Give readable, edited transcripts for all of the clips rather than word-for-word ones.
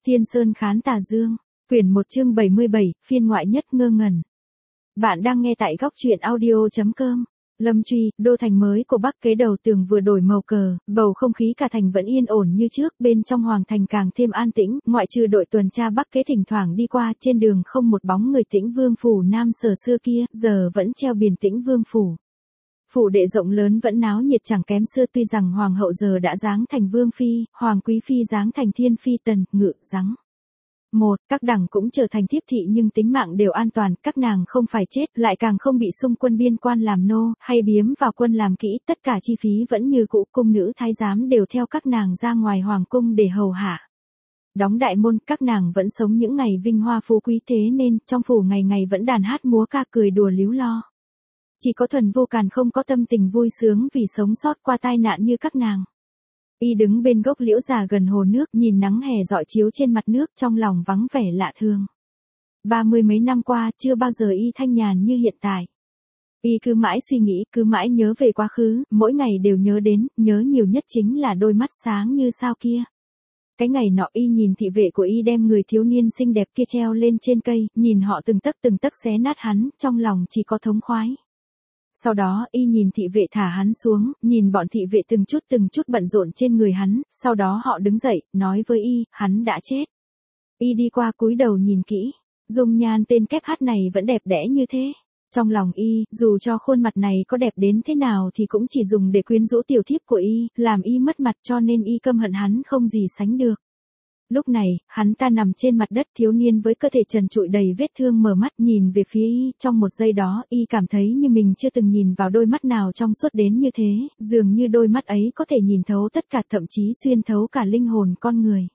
Thiên Sơn Khán Tà Dương, quyển 1 chương 77, phiên ngoại nhất ngơ ngẩn. Bạn đang nghe tại góc truyện audio.com. Lâm Truy, đô thành mới của Bắc kế đầu tường vừa đổi màu cờ, bầu không khí cả thành vẫn yên ổn như trước, bên trong hoàng thành càng thêm an tĩnh, ngoại trừ đội tuần tra Bắc kế thỉnh thoảng đi qua, trên đường không một bóng người. Tĩnh Vương phủ Nam Sở xưa kia, giờ vẫn treo biển Tĩnh Vương phủ. Phủ đệ rộng lớn vẫn náo nhiệt chẳng kém xưa, tuy rằng hoàng hậu giờ đã giáng thành vương phi, hoàng quý phi giáng thành thiên phi tần, ngự giáng. Các đẳng cũng trở thành thiếp thị nhưng tính mạng đều an toàn, các nàng không phải chết, lại càng không bị xung quân biên quan làm nô, hay biếm vào quân làm kỹ, tất cả chi phí vẫn như cũ, cung nữ thái giám đều theo các nàng ra ngoài hoàng cung để hầu hạ. Đóng đại môn, các nàng vẫn sống những ngày vinh hoa phú quý, thế nên trong phủ ngày ngày vẫn đàn hát múa ca cười đùa líu lo. Chỉ có Thuần Vô Càn không có tâm tình vui sướng vì sống sót qua tai nạn như các nàng. Y đứng bên gốc liễu già gần hồ nước, nhìn nắng hè rọi chiếu trên mặt nước, trong lòng vắng vẻ lạ thường. 30 mấy năm qua, chưa bao giờ y thanh nhàn như hiện tại. Y cứ mãi suy nghĩ, cứ mãi nhớ về quá khứ, mỗi ngày đều nhớ đến, nhớ nhiều nhất chính là đôi mắt sáng như sao kia. Cái ngày nọ y nhìn thị vệ của y đem người thiếu niên xinh đẹp kia treo lên trên cây, nhìn họ từng tấc xé nát hắn, trong lòng chỉ có thống khoái. Sau đó y nhìn thị vệ thả hắn xuống, nhìn bọn thị vệ từng chút bận rộn trên người hắn, sau đó họ đứng dậy, nói với y, hắn đã chết. Y đi qua cúi đầu nhìn kỹ, dung nhan tên kép hát này vẫn đẹp đẽ như thế. Trong lòng y, dù cho khuôn mặt này có đẹp đến thế nào thì cũng chỉ dùng để quyến rũ tiểu thiếp của y, làm y mất mặt, cho nên y căm hận hắn không gì sánh được. Lúc này, hắn ta nằm trên mặt đất, thiếu niên với cơ thể trần trụi đầy vết thương mở mắt nhìn về phía y, trong một giây đó, y cảm thấy như mình chưa từng nhìn vào đôi mắt nào trong suốt đến như thế, dường như đôi mắt ấy có thể nhìn thấu tất cả, thậm chí xuyên thấu cả linh hồn con người.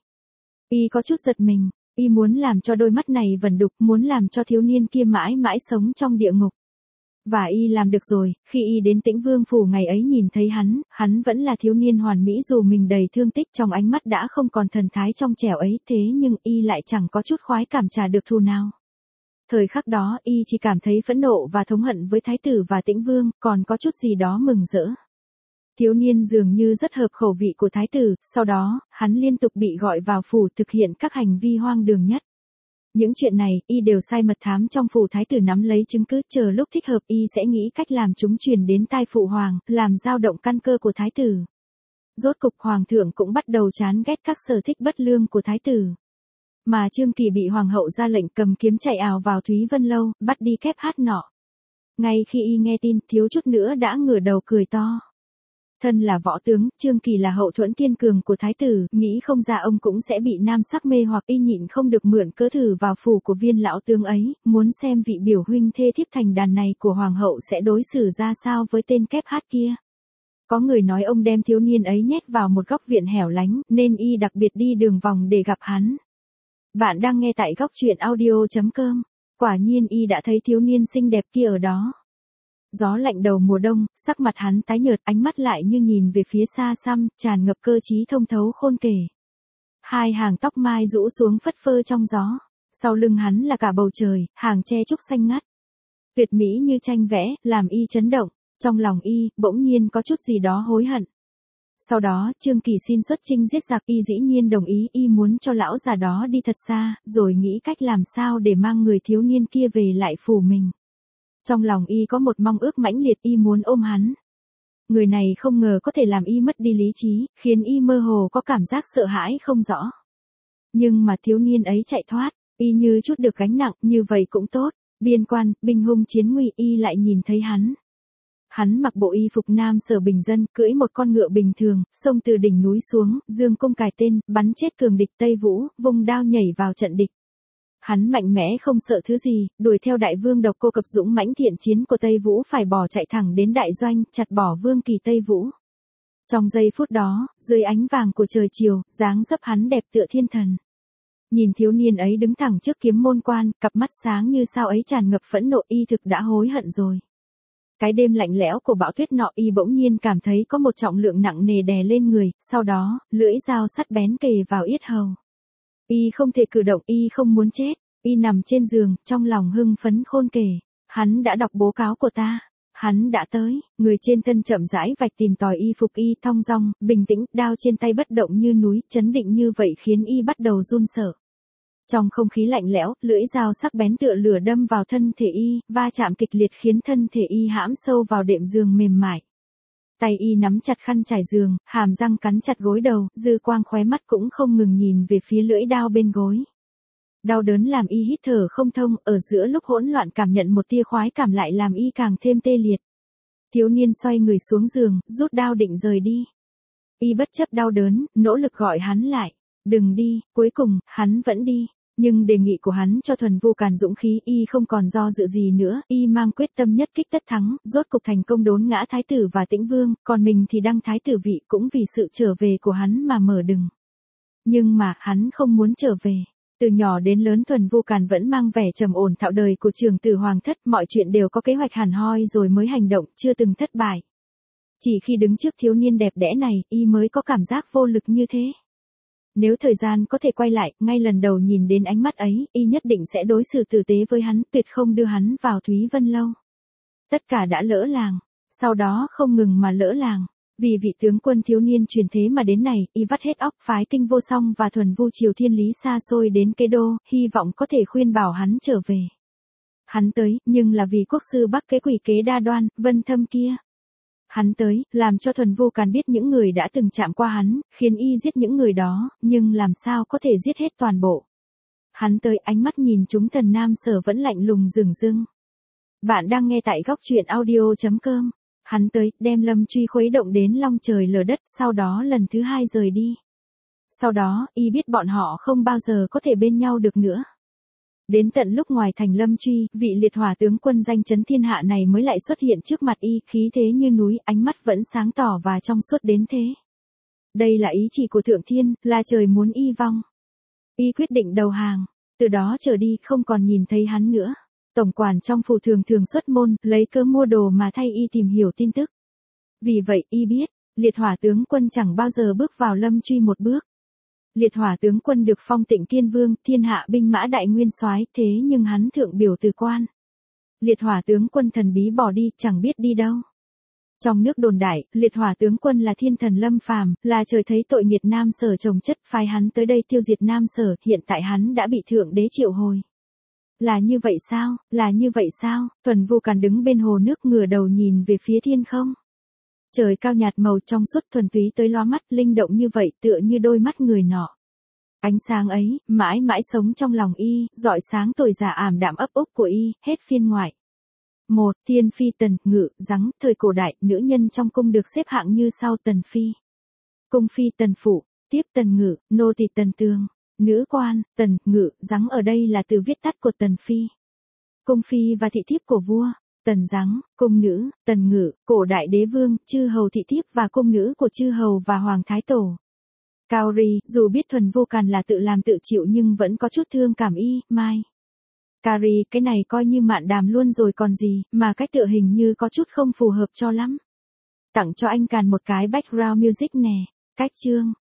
Y có chút giật mình, y muốn làm cho đôi mắt này vẩn đục, muốn làm cho thiếu niên kia mãi mãi sống trong địa ngục. Và y làm được rồi, khi y đến Tĩnh Vương phủ ngày ấy nhìn thấy hắn vẫn là thiếu niên hoàn mỹ dù mình đầy thương tích, trong ánh mắt đã không còn thần thái trong trẻo ấy, thế nhưng y lại chẳng có chút khoái cảm trả được thù nào. Thời khắc đó y chỉ cảm thấy phẫn nộ và thống hận với thái tử và Tĩnh Vương, còn có chút gì đó mừng rỡ. Thiếu niên dường như rất hợp khẩu vị của thái tử, sau đó, hắn liên tục bị gọi vào phủ thực hiện các hành vi hoang đường nhất. Những chuyện này, y đều sai mật thám trong phủ, thái tử nắm lấy chứng cứ, chờ lúc thích hợp y sẽ nghĩ cách làm chúng truyền đến tai phụ hoàng, làm dao động căn cơ của thái tử. Rốt cục hoàng thượng cũng bắt đầu chán ghét các sở thích bất lương của thái tử. Mà Trương Kỳ bị hoàng hậu ra lệnh cầm kiếm chạy ào vào Thúy Vân Lâu, bắt đi kép hát nọ. Ngay khi y nghe tin, thiếu chút nữa đã ngửa đầu cười to. Thân là võ tướng, Trương Kỳ là hậu thuẫn kiên cường của thái tử, nghĩ không ra ông cũng sẽ bị nam sắc mê hoặc, y nhịn không được mượn cớ thử vào phủ của viên lão tướng ấy, muốn xem vị biểu huynh thê thiếp thành đàn này của hoàng hậu sẽ đối xử ra sao với tên kép hát kia. Có người nói ông đem thiếu niên ấy nhét vào một góc viện hẻo lánh, nên y đặc biệt đi đường vòng để gặp hắn. Bạn đang nghe tại góc truyện audio.com. Quả nhiên y đã thấy thiếu niên xinh đẹp kia ở đó. Gió lạnh đầu mùa đông, sắc mặt hắn tái nhợt, ánh mắt lại như nhìn về phía xa xăm, tràn ngập cơ trí thông thấu khôn kể. Hai hàng tóc mai rũ xuống phất phơ trong gió, sau lưng hắn là cả bầu trời, hàng tre trúc xanh ngắt. Tuyệt mỹ như tranh vẽ, làm y chấn động, trong lòng y, bỗng nhiên có chút gì đó hối hận. Sau đó, Trương Kỳ xin xuất chinh giết giặc, y dĩ nhiên đồng ý, y muốn cho lão già đó đi thật xa, rồi nghĩ cách làm sao để mang người thiếu niên kia về lại phủ mình. Trong lòng y có một mong ước mãnh liệt, y muốn ôm hắn. Người này không ngờ có thể làm y mất đi lý trí, khiến y mơ hồ có cảm giác sợ hãi không rõ. Nhưng mà thiếu niên ấy chạy thoát, y như chút được gánh nặng, như vậy cũng tốt. Biên quan, binh hung chiến nguy, y lại nhìn thấy hắn. Hắn mặc bộ y phục Nam Sở bình dân, cưỡi một con ngựa bình thường, xông từ đỉnh núi xuống, dương cung cài tên, bắn chết cường địch Tây Vũ, vung đao nhảy vào trận địch. Hắn mạnh mẽ không sợ thứ gì, đuổi theo đại vương Độc Cô Cập dũng mãnh thiện chiến của Tây Vũ, phải bỏ chạy thẳng đến đại doanh, chặt bỏ vương kỳ Tây Vũ. Trong giây phút đó, dưới ánh vàng của trời chiều, dáng dấp hắn đẹp tựa thiên thần. Nhìn thiếu niên ấy đứng thẳng trước kiếm môn quan, cặp mắt sáng như sao ấy tràn ngập phẫn nộ, y thực đã hối hận rồi. Cái đêm lạnh lẽo của bão tuyết nọ, y bỗng nhiên cảm thấy có một trọng lượng nặng nề đè lên người, sau đó, lưỡi dao sắt bén kề vào yết hầu. Y không thể cử động, y không muốn chết, y nằm trên giường, trong lòng hưng phấn khôn kể. Hắn đã đọc bố cáo của ta. Hắn đã tới, người trên thân chậm rãi vạch tìm tòi y phục y thong dong, bình tĩnh, đao trên tay bất động như núi, chấn định như vậy khiến y bắt đầu run sợ. Trong không khí lạnh lẽo, lưỡi dao sắc bén tựa lửa đâm vào thân thể y, va chạm kịch liệt khiến thân thể y hãm sâu vào đệm giường mềm mại. Tay y nắm chặt khăn trải giường, hàm răng cắn chặt gối đầu, dư quang khóe mắt cũng không ngừng nhìn về phía lưỡi dao bên gối. Đau đớn làm y hít thở không thông, ở giữa lúc hỗn loạn cảm nhận một tia khoái cảm lại làm y càng thêm tê liệt. Thiếu niên xoay người xuống giường, rút đao định rời đi. Y bất chấp đau đớn, nỗ lực gọi hắn lại. Đừng đi, cuối cùng, hắn vẫn đi. Nhưng đề nghị của hắn cho Thuần Vu Càn dũng khí, y không còn do dự gì nữa, y mang quyết tâm nhất kích tất thắng, rốt cục thành công đốn ngã thái tử và Tĩnh Vương, còn mình thì đăng thái tử vị cũng vì sự trở về của hắn mà mở đường. Nhưng mà, hắn không muốn trở về. Từ nhỏ đến lớn Thuần Vu Càn vẫn mang vẻ trầm ổn thạo đời của trưởng tử hoàng thất, mọi chuyện đều có kế hoạch hẳn hoi rồi mới hành động, chưa từng thất bại. Chỉ khi đứng trước thiếu niên đẹp đẽ này, y mới có cảm giác vô lực như thế. Nếu thời gian có thể quay lại, ngay lần đầu nhìn đến ánh mắt ấy, y nhất định sẽ đối xử tử tế với hắn, tuyệt không đưa hắn vào Thúy Vân Lâu. Tất cả đã lỡ làng, sau đó không ngừng mà lỡ làng. Vì vị tướng quân thiếu niên truyền thế mà đến này, y vắt hết óc phái Kinh Vô Song và Thuần Vu Triều Thiên Lý xa xôi đến Kế Đô, hy vọng có thể khuyên bảo hắn trở về. Hắn tới, nhưng là vì quốc sư Bắc Kế quỷ kế đa đoan, Vân Thâm kia. Hắn tới, làm cho Thuần Vu Càn biết những người đã từng chạm qua hắn, khiến y giết những người đó, nhưng làm sao có thể giết hết toàn bộ. Hắn tới, ánh mắt nhìn chúng Tần Nam Sở vẫn lạnh lùng rừng rưng. Bạn đang nghe tại góc truyện audio.com. Hắn tới, đem Lâm Truy khuấy động đến long trời lở đất, sau đó lần thứ 2 rời đi. Sau đó, y biết bọn họ không bao giờ có thể bên nhau được nữa. Đến tận lúc ngoài thành Lâm Truy, vị liệt hỏa tướng quân danh chấn thiên hạ này mới lại xuất hiện trước mặt y, khí thế như núi, ánh mắt vẫn sáng tỏ và trong suốt đến thế. Đây là ý chỉ của Thượng Thiên, là trời muốn y vong. Y quyết định đầu hàng, từ đó trở đi không còn nhìn thấy hắn nữa. Tổng quản trong phủ thường thường xuất môn, lấy cớ mua đồ mà thay y tìm hiểu tin tức. Vì vậy, y biết, liệt hỏa tướng quân chẳng bao giờ bước vào Lâm Truy một bước. Liệt hỏa tướng quân được phong Tịnh Kiên Vương, thiên hạ binh mã đại nguyên soái, thế nhưng hắn thượng biểu từ quan. Liệt hỏa tướng quân thần bí bỏ đi, chẳng biết đi đâu. Trong nước đồn đại, liệt hỏa tướng quân là thiên thần Lâm Phàm, là trời thấy tội nghiệt Nam Sở chồng chất, phái hắn tới đây tiêu diệt Nam Sở, hiện tại hắn đã bị thượng đế triệu hồi. Là như vậy sao, là như vậy sao? Thuần Vu Càn đứng bên hồ nước ngửa đầu nhìn về phía thiên không. Trời cao nhạt màu trong suốt thuần túy tới lóa mắt, linh động như vậy tựa như đôi mắt người nọ. Ánh sáng ấy, mãi mãi sống trong lòng y, rọi sáng tuổi già ảm đạm ấp úc của y, hết phiên ngoại. 1. Thiên phi Tần Ngự, Giắng, thời cổ đại, nữ nhân trong cung được xếp hạng như sau: Tần Phi, Cung Phi Tần Phụ, tiếp Tần Ngự, nô tỳ Tần Tường. Nữ quan, Tần, Ngự, Giắng ở đây là từ viết tắt của Tần Phi. Cung Phi và thị thiếp của vua, Tần Giắng, cung nữ, Tần Ngự, cổ đại đế vương, chư hầu thị thiếp và cung nữ của chư hầu và hoàng thái tổ. Cao Ri, dù biết Thuần Vu Càn là tự làm tự chịu nhưng vẫn có chút thương cảm y, Mai. Cari, cái này coi như mạn đàm luôn rồi còn gì, mà cách tựa hình như có chút không phù hợp cho lắm. Tặng cho anh Càn một cái background music nè, cách chương.